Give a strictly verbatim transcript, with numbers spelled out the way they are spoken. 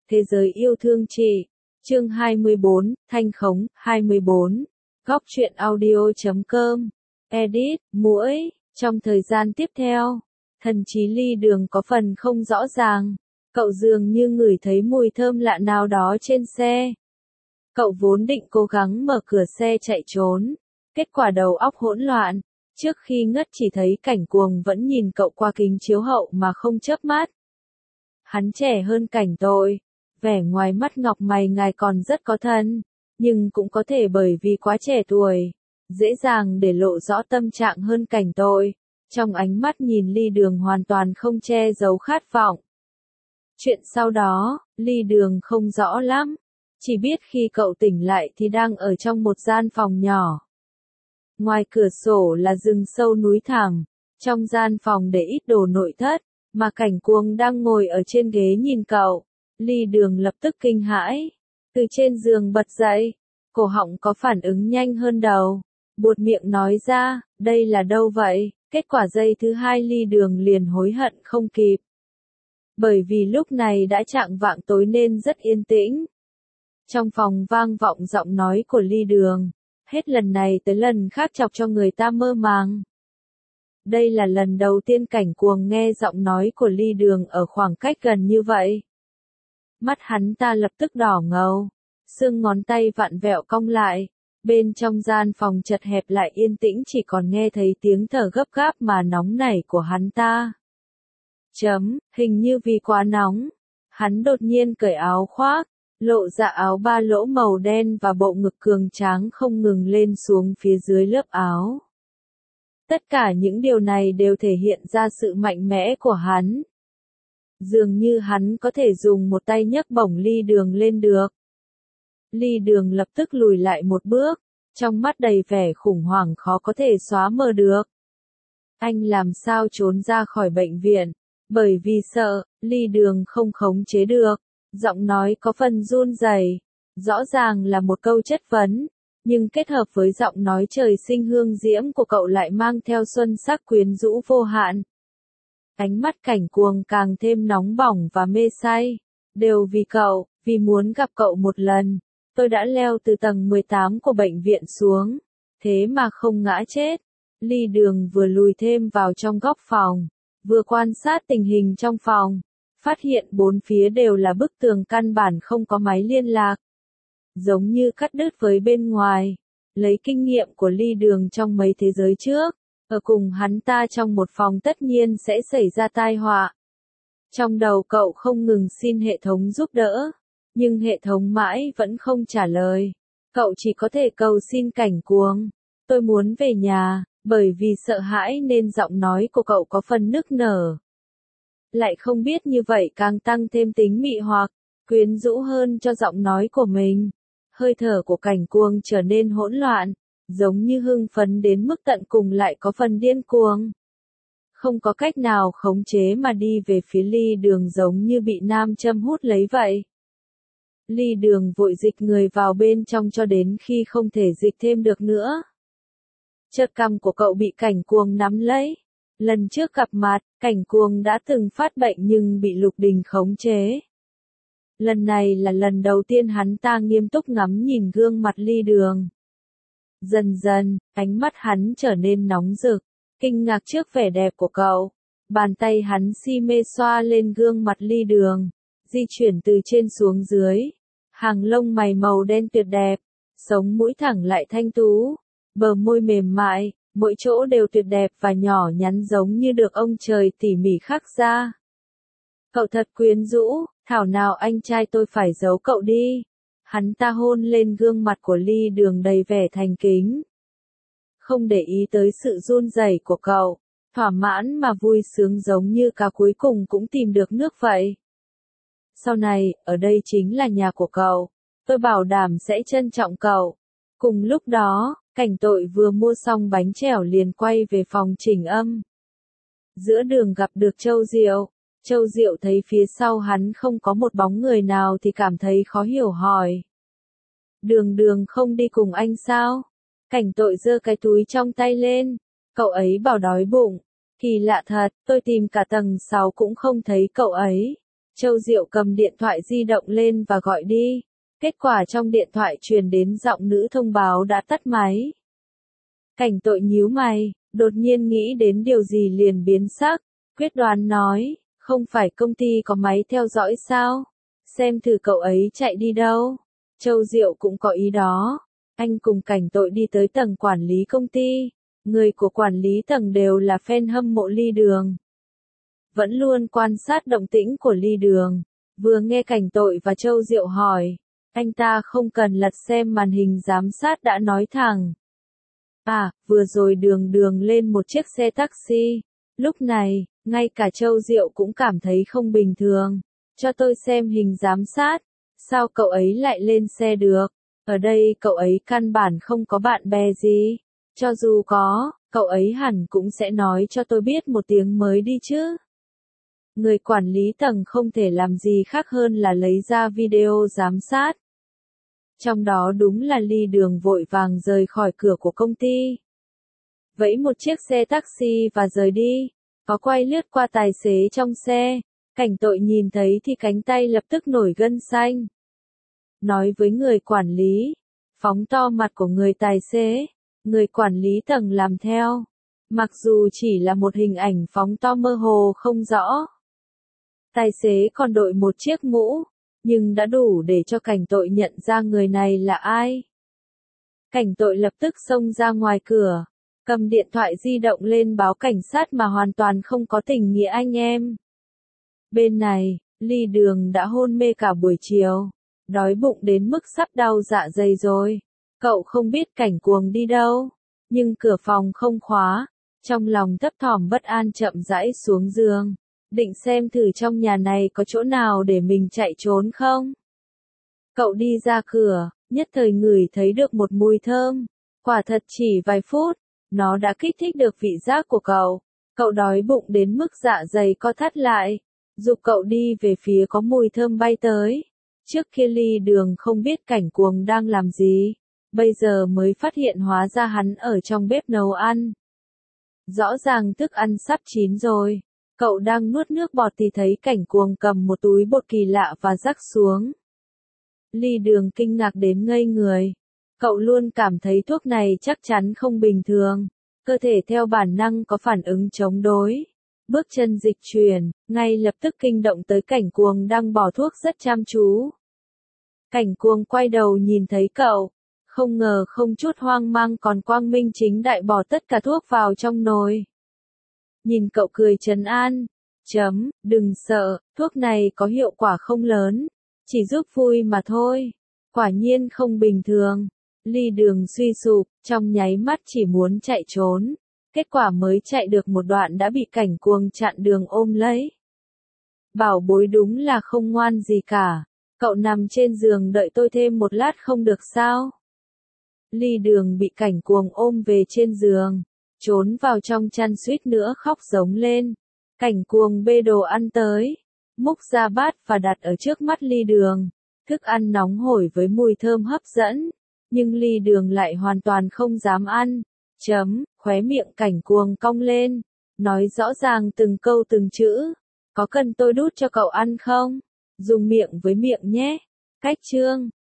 Thế giới yêu thương chị. Chương hai mươi bốn, Thanh khống, hai mươi bốn. Góc truyện audio chấm com. Edit, muỗi. Trong thời gian tiếp theo, thần trí Ly Đường có phần không rõ ràng. Cậu dường như ngửi thấy mùi thơm lạ nào đó trên xe. Cậu vốn định cố gắng mở cửa xe chạy trốn. Kết quả đầu óc hỗn loạn. Trước khi ngất chỉ thấy Cảnh Cuồng vẫn nhìn cậu qua kính chiếu hậu mà không chớp mắt. Hắn trẻ hơn Cảnh Tội. Vẻ ngoài mắt ngọc mày ngài còn rất có thân. Nhưng cũng có thể bởi vì quá trẻ tuổi. Dễ dàng để lộ rõ tâm trạng hơn Cảnh Tội. Trong ánh mắt nhìn Ly Đường hoàn toàn không che giấu khát vọng. Chuyện sau đó, Ly Đường không rõ lắm. Chỉ biết khi cậu tỉnh lại thì đang ở trong một gian phòng nhỏ. Ngoài cửa sổ là rừng sâu núi thẳm. Trong gian phòng để ít đồ nội thất, mà Cảnh Cuồng đang ngồi ở trên ghế nhìn cậu. Ly Đường lập tức kinh hãi. Từ trên giường bật dậy. Cổ họng có phản ứng nhanh hơn đầu. Buột miệng nói ra, đây là đâu vậy? Kết quả giây thứ hai Ly Đường liền hối hận không kịp. Bởi vì lúc này đã chạng vạng tối nên rất yên tĩnh. Trong phòng vang vọng giọng nói của Ly Đường. Hết lần này tới lần khác chọc cho người ta mơ màng. Đây là lần đầu tiên Cảnh Cuồng nghe giọng nói của Ly Đường ở khoảng cách gần như vậy. Mắt hắn ta lập tức đỏ ngầu. Xương ngón tay vặn vẹo cong lại. Bên trong gian phòng chật hẹp lại yên tĩnh chỉ còn nghe thấy tiếng thở gấp gáp mà nóng nảy của hắn ta. Chấm, hình như vì quá nóng. Hắn đột nhiên cởi áo khoác. Lộ ra áo ba lỗ màu đen và bộ ngực cường tráng không ngừng lên xuống phía dưới lớp áo. Tất cả những điều này đều thể hiện ra sự mạnh mẽ của hắn. Dường như hắn có thể dùng một tay nhấc bổng Ly Đường lên được. Ly Đường lập tức lùi lại một bước, trong mắt đầy vẻ khủng hoảng khó có thể xóa mờ được. Anh làm sao trốn ra khỏi bệnh viện? Bởi vì sợ, Ly Đường không khống chế được. Giọng nói có phần run rẩy, rõ ràng là một câu chất vấn, nhưng kết hợp với giọng nói trời sinh hương diễm của cậu lại mang theo xuân sắc quyến rũ vô hạn. Ánh mắt Cảnh Cuồng càng thêm nóng bỏng và mê say. Đều vì cậu, vì muốn gặp cậu một lần, tôi đã leo từ tầng mười tám của bệnh viện xuống, thế mà không ngã chết. Ly Đường vừa lùi thêm vào trong góc phòng, vừa quan sát tình hình trong phòng. Phát hiện bốn phía đều là bức tường căn bản không có máy liên lạc. Giống như cắt đứt với bên ngoài. Lấy kinh nghiệm của Ly Đường trong mấy thế giới trước, ở cùng hắn ta trong một phòng tất nhiên sẽ xảy ra tai họa. Trong đầu cậu không ngừng xin hệ thống giúp đỡ, nhưng hệ thống mãi vẫn không trả lời. Cậu chỉ có thể cầu xin Cảnh Cuồng. Tôi muốn về nhà, bởi vì sợ hãi nên giọng nói của cậu có phần nức nở. Lại không biết như vậy càng tăng thêm tính mị hoặc, quyến rũ hơn cho giọng nói của mình. Hơi thở của Cảnh Cuồng trở nên hỗn loạn, giống như hưng phấn đến mức tận cùng lại có phần điên cuồng. Không có cách nào khống chế mà đi về phía Ly Đường giống như bị nam châm hút lấy vậy. Ly Đường vội dịch người vào bên trong cho đến khi không thể dịch thêm được nữa. Chợt cằm của cậu bị Cảnh Cuồng nắm lấy. Lần trước gặp mặt, Cảnh Cuồng đã từng phát bệnh nhưng bị Lục Đình khống chế. Lần này là lần đầu tiên hắn ta nghiêm túc ngắm nhìn gương mặt Ly Đường. Dần dần, ánh mắt hắn trở nên nóng rực, kinh ngạc trước vẻ đẹp của cậu. Bàn tay hắn si mê xoa lên gương mặt Ly Đường, di chuyển từ trên xuống dưới. Hàng lông mày màu đen tuyệt đẹp, sống mũi thẳng lại thanh tú, bờ môi mềm mại. Mỗi chỗ đều tuyệt đẹp và nhỏ nhắn giống như được ông trời tỉ mỉ khắc ra. Cậu thật quyến rũ, thảo nào anh trai tôi phải giấu cậu đi. Hắn ta hôn lên gương mặt của Ly Đường đầy vẻ thành kính. Không để ý tới sự run rẩy của cậu, thỏa mãn mà vui sướng giống như cá cuối cùng cũng tìm được nước vậy. Sau này, ở đây chính là nhà của cậu. Tôi bảo đảm sẽ trân trọng cậu. Cùng lúc đó, Cảnh Tội vừa mua xong bánh chèo liền quay về phòng chỉnh âm. Giữa đường gặp được Châu Diệu. Châu Diệu thấy phía sau hắn không có một bóng người nào thì cảm thấy khó hiểu hỏi. Đường Đường không đi cùng anh sao? Cảnh Tội giơ cái túi trong tay lên. Cậu ấy bảo đói bụng. Kỳ lạ thật, tôi tìm cả tầng sáu cũng không thấy cậu ấy. Châu Diệu cầm điện thoại di động lên và gọi đi. Kết quả trong điện thoại truyền đến giọng nữ thông báo đã tắt máy. Cảnh Tội nhíu mày, đột nhiên nghĩ đến điều gì liền biến sắc, quyết đoán nói, không phải công ty có máy theo dõi sao? Xem thử cậu ấy chạy đi đâu. Châu Diệu cũng có ý đó. Anh cùng Cảnh Tội đi tới tầng quản lý công ty. Người của quản lý tầng đều là fan hâm mộ Ly Đường. Vẫn luôn quan sát động tĩnh của Ly Đường. Vừa nghe Cảnh Tội và Châu Diệu hỏi, anh ta không cần lật xem màn hình giám sát đã nói thẳng. À, vừa rồi Đường Đường lên một chiếc xe taxi. Lúc này, ngay cả Châu Diệu cũng cảm thấy không bình thường. Cho tôi xem hình giám sát. Sao cậu ấy lại lên xe được? Ở đây cậu ấy căn bản không có bạn bè gì. Cho dù có, cậu ấy hẳn cũng sẽ nói cho tôi biết một tiếng mới đi chứ. Người quản lý tầng không thể làm gì khác hơn là lấy ra video giám sát. Trong đó đúng là Ly Đường vội vàng rời khỏi cửa của công ty. Vẫy một chiếc xe taxi và rời đi. Có quay lướt qua tài xế trong xe. Cảnh Tội nhìn thấy thì cánh tay lập tức nổi gân xanh. Nói với người quản lý. Phóng to mặt của người tài xế. Người quản lý tầng làm theo. Mặc dù chỉ là một hình ảnh phóng to mơ hồ không rõ. Tài xế còn đội một chiếc mũ. Nhưng đã đủ để cho Cảnh Tội nhận ra người này là ai. Cảnh Tội lập tức xông ra ngoài cửa. Cầm điện thoại di động lên báo cảnh sát mà hoàn toàn không có tình nghĩa anh em. Bên này, Ly Đường đã hôn mê cả buổi chiều. Đói bụng đến mức sắp đau dạ dày rồi. Cậu không biết Cảnh Cuồng đi đâu. Nhưng cửa phòng không khóa. Trong lòng thấp thỏm bất an chậm rãi xuống giường. Định xem thử trong nhà này có chỗ nào để mình chạy trốn không. Cậu đi ra cửa, nhất thời ngửi thấy được một mùi thơm. Quả thật chỉ vài phút, nó đã kích thích được vị giác của cậu. Cậu đói bụng đến mức dạ dày co thắt lại. Giục cậu đi về phía có mùi thơm bay tới. Trước kia Ly Đường không biết Cảnh Cuồng đang làm gì. Bây giờ mới phát hiện hóa ra hắn ở trong bếp nấu ăn. Rõ ràng thức ăn sắp chín rồi. Cậu đang nuốt nước bọt thì thấy Cảnh Cuồng cầm một túi bột kỳ lạ và rắc xuống. Ly Đường kinh ngạc đến ngây người. Cậu luôn cảm thấy thuốc này chắc chắn không bình thường. Cơ thể theo bản năng có phản ứng chống đối. Bước chân dịch chuyển, ngay lập tức kinh động tới Cảnh Cuồng đang bỏ thuốc rất chăm chú. Cảnh Cuồng quay đầu nhìn thấy cậu. Không ngờ không chút hoang mang còn quang minh chính đại bỏ tất cả thuốc vào trong nồi. Nhìn cậu cười trấn an. Chấm, đừng sợ, thuốc này có hiệu quả không lớn. Chỉ giúp vui mà thôi. Quả nhiên không bình thường. Ly Đường suy sụp, trong nháy mắt chỉ muốn chạy trốn. Kết quả mới chạy được một đoạn đã bị Cảnh Cuồng chặn đường ôm lấy. Bảo bối đúng là không ngoan gì cả. Cậu nằm trên giường đợi tôi thêm một lát không được sao? Ly Đường bị Cảnh Cuồng ôm về trên giường. Trốn vào trong chăn suýt nữa khóc giống lên. Cảnh Cuồng bê đồ ăn tới. Múc ra bát và đặt ở trước mắt Ly Đường. Thức ăn nóng hổi với mùi thơm hấp dẫn. Nhưng Ly Đường lại hoàn toàn không dám ăn. Chấm, khóe miệng Cảnh Cuồng cong lên. Nói rõ ràng từng câu từng chữ. Có cần tôi đút cho cậu ăn không? Dùng miệng với miệng nhé. Cách chương.